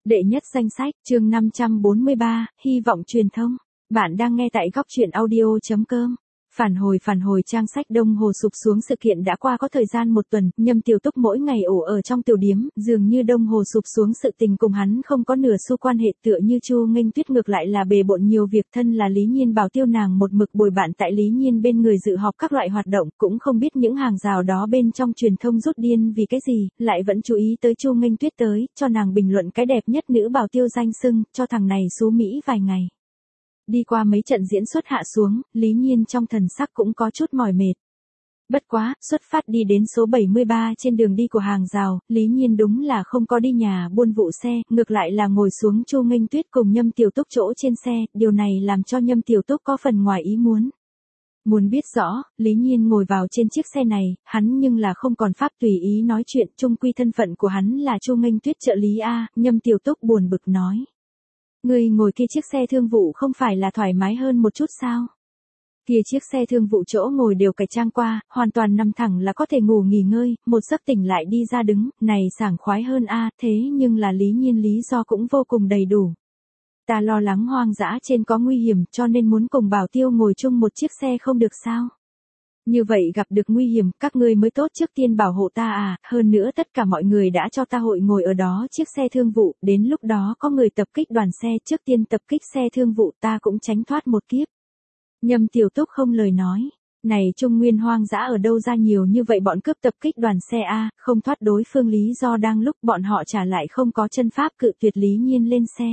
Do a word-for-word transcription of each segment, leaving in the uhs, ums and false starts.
Đệ nhất danh sách, chương năm trăm bốn mươi ba, hy vọng truyền thông. Bạn đang nghe tại góc truyện audio chấm com. Phản hồi phản hồi trang sách Đông Hồ sụp xuống. Sự kiện đã qua có thời gian một tuần, Nhâm Tiểu Túc mỗi ngày ổ ở trong tiểu điếm, dường như Đông Hồ sụp xuống sự tình cùng hắn không có nửa xu quan hệ, tựa như Chu Nghênh Tuyết ngược lại là bề bộn nhiều việc. Thân là Lý Nhiên bảo tiêu nàng một mực bồi bạn tại Lý Nhiên bên người dự họp các loại hoạt động, cũng không biết những hàng rào đó bên trong truyền thông rút điên vì cái gì, lại vẫn chú ý tới Chu Nghênh Tuyết tới, cho nàng bình luận cái đẹp nhất nữ bảo tiêu danh xưng, cho thằng này xú Mỹ vài ngày. Đi qua mấy trận diễn xuất hạ xuống, Lý Nhiên trong thần sắc cũng có chút mỏi mệt. Bất quá, xuất phát đi đến số bảy mươi ba trên đường đi của hàng rào, Lý Nhiên đúng là không có đi nhà buôn vụ xe, ngược lại là ngồi xuống Chu Nghênh Tuyết cùng Nhâm Tiểu Túc chỗ trên xe, điều này làm cho Nhâm Tiểu Túc có phần ngoài ý muốn. Muốn biết rõ, Lý Nhiên ngồi vào trên chiếc xe này, hắn nhưng là không còn pháp tùy ý nói chuyện, chung quy thân phận của hắn là Chu Nghênh Tuyết trợ lý A, Nhâm Tiểu Túc buồn bực nói. Người ngồi kia chiếc xe thương vụ không phải là thoải mái hơn một chút sao? Kia chiếc xe thương vụ chỗ ngồi đều cải trang qua, hoàn toàn nằm thẳng là có thể ngủ nghỉ ngơi, một giấc tỉnh lại đi ra đứng, này sảng khoái hơn a, thế nhưng là Lý Nhiên lý do cũng vô cùng đầy đủ. Ta lo lắng hoang dã trên có nguy hiểm cho nên muốn cùng bảo tiêu ngồi chung một chiếc xe không được sao? Như vậy gặp được nguy hiểm, các ngươi mới tốt trước tiên bảo hộ ta à, hơn nữa tất cả mọi người đã cho ta hội ngồi ở đó chiếc xe thương vụ, đến lúc đó có người tập kích đoàn xe, trước tiên tập kích xe thương vụ ta cũng tránh thoát một kiếp. Nhâm Tiểu Túc không lời nói, này Trung Nguyên hoang dã ở đâu ra nhiều như vậy bọn cướp tập kích đoàn xe a, không thoát đối phương lý do đang lúc bọn họ trả lại không có chân pháp cự tuyệt Lý Nhiên lên xe.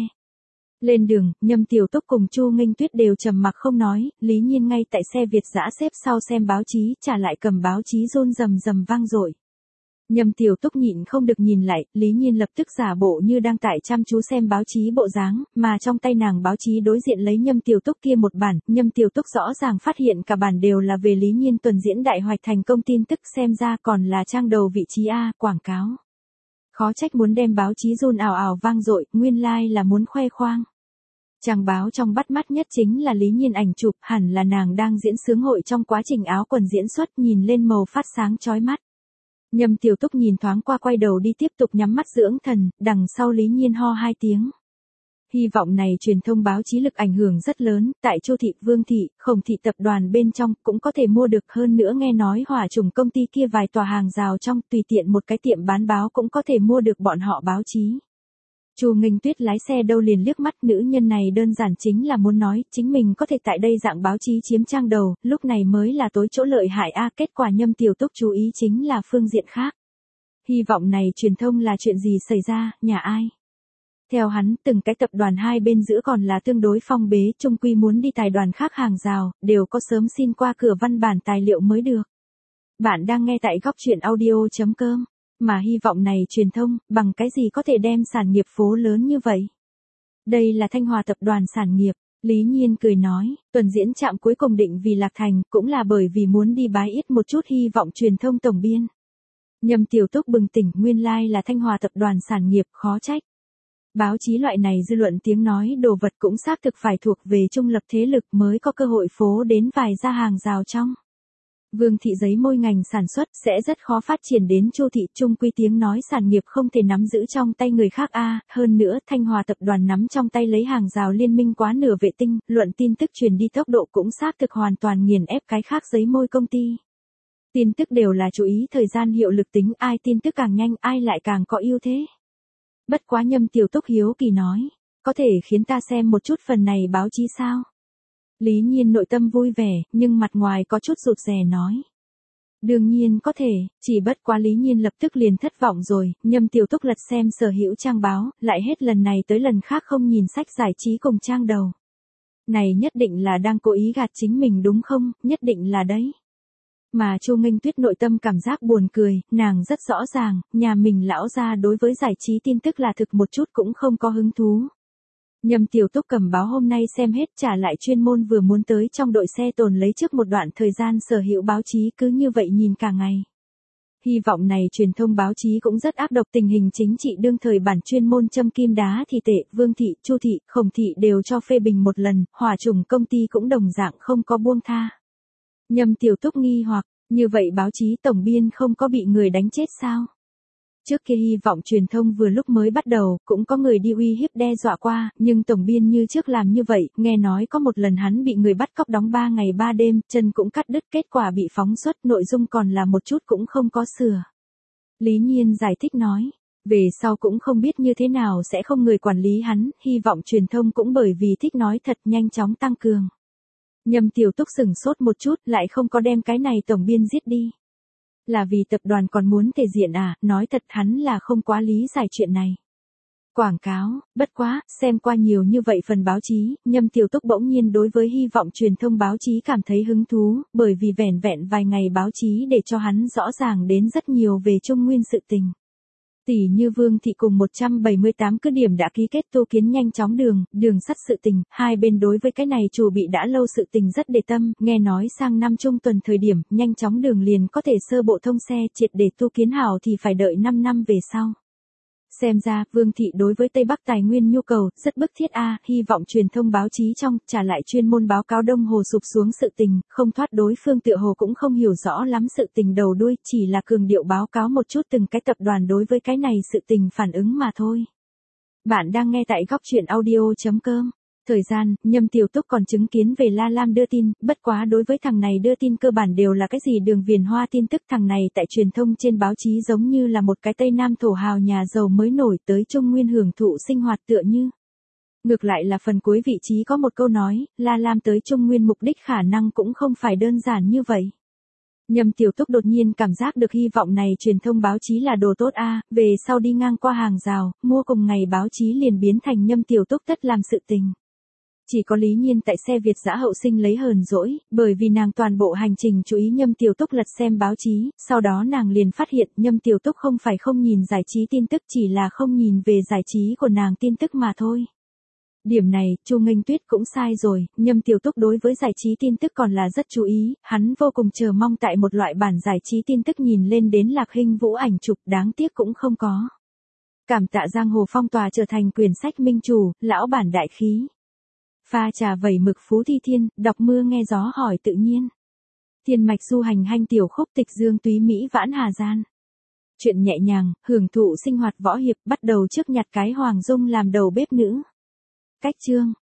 Lên đường, Nhâm Tiểu Túc cùng Chu Nghênh Tuyết đều trầm mặc không nói, Lý Nhiên ngay tại xe Việt dã xếp sau xem báo chí, trả lại cầm báo chí run rầm rầm vang dội. Nhâm Tiểu Túc nhịn không được nhìn lại, Lý Nhiên lập tức giả bộ như đang tại chăm chú xem báo chí bộ dáng, mà trong tay nàng báo chí đối diện lấy Nhâm Tiểu Túc kia một bản, Nhâm Tiểu Túc rõ ràng phát hiện cả bản đều là về Lý Nhiên tuần diễn đại hoạch thành công tin tức, xem ra còn là trang đầu vị trí A, quảng cáo. Khó trách muốn đem báo chí run ào ào vang dội, nguyên lai like là muốn khoe khoang. Trang báo trong bắt mắt nhất chính là Lý Nhiên ảnh chụp, hẳn là nàng đang diễn sướng hội trong quá trình áo quần diễn xuất, nhìn lên màu phát sáng chói mắt. Nhâm Tiểu Túc nhìn thoáng qua quay đầu đi tiếp tục nhắm mắt dưỡng thần, đằng sau Lý Nhiên ho hai tiếng. Hy vọng này truyền thông báo chí lực ảnh hưởng rất lớn, tại Chu thị, Vương thị, Khổng thị tập đoàn bên trong cũng có thể mua được, hơn nữa nghe nói Hỏa Trùng công ty kia vài tòa hàng rào trong, tùy tiện một cái tiệm bán báo cũng có thể mua được bọn họ báo chí. Chu Nghênh Tuyết lái xe đâu liền liếc mắt, nữ nhân này đơn giản chính là muốn nói, chính mình có thể tại đây dạng báo chí chiếm trang đầu, lúc này mới là tối chỗ lợi hại a, kết quả Nhâm Tiểu Túc chú ý chính là phương diện khác. Hy vọng này truyền thông là chuyện gì xảy ra, nhà ai? Theo hắn, từng cái tập đoàn hai bên giữa còn là tương đối phong bế, chung quy muốn đi tài đoàn khác hàng rào, đều có sớm xin qua cửa văn bản tài liệu mới được. Bạn đang nghe tại góc truyện audio chấm com. Mà hy vọng này truyền thông, bằng cái gì có thể đem sản nghiệp phố lớn như vậy? Đây là Thanh Hòa tập đoàn sản nghiệp, Lý Nhiên cười nói, tuần diễn trạm cuối cùng định vì Lạc Thành, cũng là bởi vì muốn đi bái ít một chút hy vọng truyền thông tổng biên. Nhâm Tiểu Túc bừng tỉnh, nguyên lai like là Thanh Hòa tập đoàn sản nghiệp, khó trách. Báo chí loại này dư luận tiếng nói đồ vật cũng xác thực phải thuộc về trung lập thế lực mới có cơ hội phố đến vài gia hàng rào trong. Vương thị giấy môi ngành sản xuất sẽ rất khó phát triển đến Chu thị, chung quy tiếng nói sản nghiệp không thể nắm giữ trong tay người khác a, hơn nữa Thanh Hòa tập đoàn nắm trong tay lấy hàng rào liên minh quá nửa vệ tinh, luận tin tức truyền đi tốc độ cũng xác thực hoàn toàn nghiền ép cái khác giấy môi công ty. Tin tức đều là chú ý thời gian hiệu lực tính, ai tin tức càng nhanh ai lại càng có ưu thế. Bất quá Nhâm Tiểu Túc hiếu kỳ nói, có thể khiến ta xem một chút phần này báo chí sao? Lý Nhiên nội tâm vui vẻ, nhưng mặt ngoài có chút rụt rè nói. Đương nhiên có thể, chỉ bất quá Lý Nhiên lập tức liền thất vọng rồi, Nhâm Tiểu Túc lật xem sở hữu trang báo, lại hết lần này tới lần khác không nhìn sách giải trí cùng trang đầu. Này nhất định là đang cố ý gạt chính mình đúng không, nhất định là đấy. Mà Chu Nghênh Tuyết nội tâm cảm giác buồn cười, nàng rất rõ ràng, nhà mình lão gia đối với giải trí tin tức là thực một chút cũng không có hứng thú. Nhâm Tiểu Túc cầm báo hôm nay xem hết, trả lại chuyên môn vừa muốn tới trong đội xe tồn lấy trước một đoạn thời gian sở hữu báo chí, cứ như vậy nhìn cả ngày. Hy vọng này truyền thông báo chí cũng rất ác độc, tình hình chính trị đương thời bản chuyên môn châm kim đá thì tệ, Vương thị, Chu thị, Khổng thị đều cho phê bình một lần, Hỏa Trùng công ty cũng đồng dạng không có buông tha. Nhâm Tiểu Túc nghi hoặc, như vậy báo chí tổng biên không có bị người đánh chết sao? Trước kia hy vọng truyền thông vừa lúc mới bắt đầu, cũng có người đi uy hiếp đe dọa qua, nhưng tổng biên như trước làm như vậy, nghe nói có một lần hắn bị người bắt cóc đóng ba ngày ba đêm, chân cũng cắt đứt, kết quả bị phóng xuất, nội dung còn là một chút cũng không có sửa. Lý Nhiên giải thích nói, về sau cũng không biết như thế nào sẽ không người quản lý hắn, hy vọng truyền thông cũng bởi vì thích nói thật nhanh chóng tăng cường. Nhâm Tiểu Túc sửng sốt một chút, lại không có đem cái này tổng biên giết đi. Là vì tập đoàn còn muốn thể diện à, nói thật hắn là không quá lý giải chuyện này. Quảng cáo, bất quá, xem qua nhiều như vậy phần báo chí, Nhâm Tiểu Túc bỗng nhiên đối với hy vọng truyền thông báo chí cảm thấy hứng thú, bởi vì vẻn vẹn vài ngày báo chí để cho hắn rõ ràng đến rất nhiều về Trung Nguyên sự tình. Tỷ như Vương Thị cùng một trăm bảy mươi tám cứ điểm đã ký kết tu kiến nhanh chóng đường, đường sắt sự tình, hai bên đối với cái này chủ bị đã lâu sự tình rất để tâm, nghe nói sang năm trung tuần thời điểm, nhanh chóng đường liền có thể sơ bộ thông xe, triệt để tu kiến hảo thì phải đợi năm năm về sau. Xem ra, Vương Thị đối với Tây Bắc tài nguyên nhu cầu, rất bức thiết a, hy vọng truyền thông báo chí trong, trả lại chuyên môn báo cáo Đông Hồ sụp xuống sự tình, không thoát đối phương tựa hồ cũng không hiểu rõ lắm sự tình đầu đuôi, chỉ là cường điệu báo cáo một chút từng cái tập đoàn đối với cái này sự tình phản ứng mà thôi. Bạn đang nghe tại góc truyện audio chấm com. Thời gian, Nhâm Tiểu Túc còn chứng kiến về La Lam đưa tin, bất quá đối với thằng này đưa tin cơ bản đều là cái gì đường viền hoa tin tức, thằng này tại truyền thông trên báo chí giống như là một cái Tây Nam thổ hào nhà giàu mới nổi tới Trung Nguyên hưởng thụ sinh hoạt tựa như. Ngược lại là phần cuối vị trí có một câu nói, La Lam tới Trung Nguyên mục đích khả năng cũng không phải đơn giản như vậy. Nhâm Tiểu Túc đột nhiên cảm giác được hy vọng này truyền thông báo chí là đồ tốt a, về sau đi ngang qua hàng rào, mua cùng ngày báo chí liền biến thành Nhâm Tiểu Túc tất làm sự tình. Chỉ có Lý Nhiên tại xe Việt dã hậu sinh lấy hờn dỗi, bởi vì nàng toàn bộ hành trình chú ý Nhâm Tiểu Túc lật xem báo chí, sau đó nàng liền phát hiện Nhâm Tiểu Túc không phải không nhìn giải trí tin tức, chỉ là không nhìn về giải trí của nàng tin tức mà thôi. Điểm này, Chu Nghênh Tuyết cũng sai rồi, Nhâm Tiểu Túc đối với giải trí tin tức còn là rất chú ý, hắn vô cùng chờ mong tại một loại bản giải trí tin tức nhìn lên đến Lạc Hinh Vũ ảnh chụp, đáng tiếc cũng không có. Cảm tạ giang hồ phong tỏa trở thành quyển sách minh chủ, lão bản đại khí. Pha trà vẩy mực Phú Thi Thiên, đọc mưa nghe gió hỏi tự nhiên. Thiên mạch du hành hanh tiểu khúc tịch dương túy Mỹ vãn hà gian. Chuyện nhẹ nhàng, hưởng thụ sinh hoạt võ hiệp, bắt đầu trước nhặt cái Hoàng Dung làm đầu bếp nữ. Cách chương.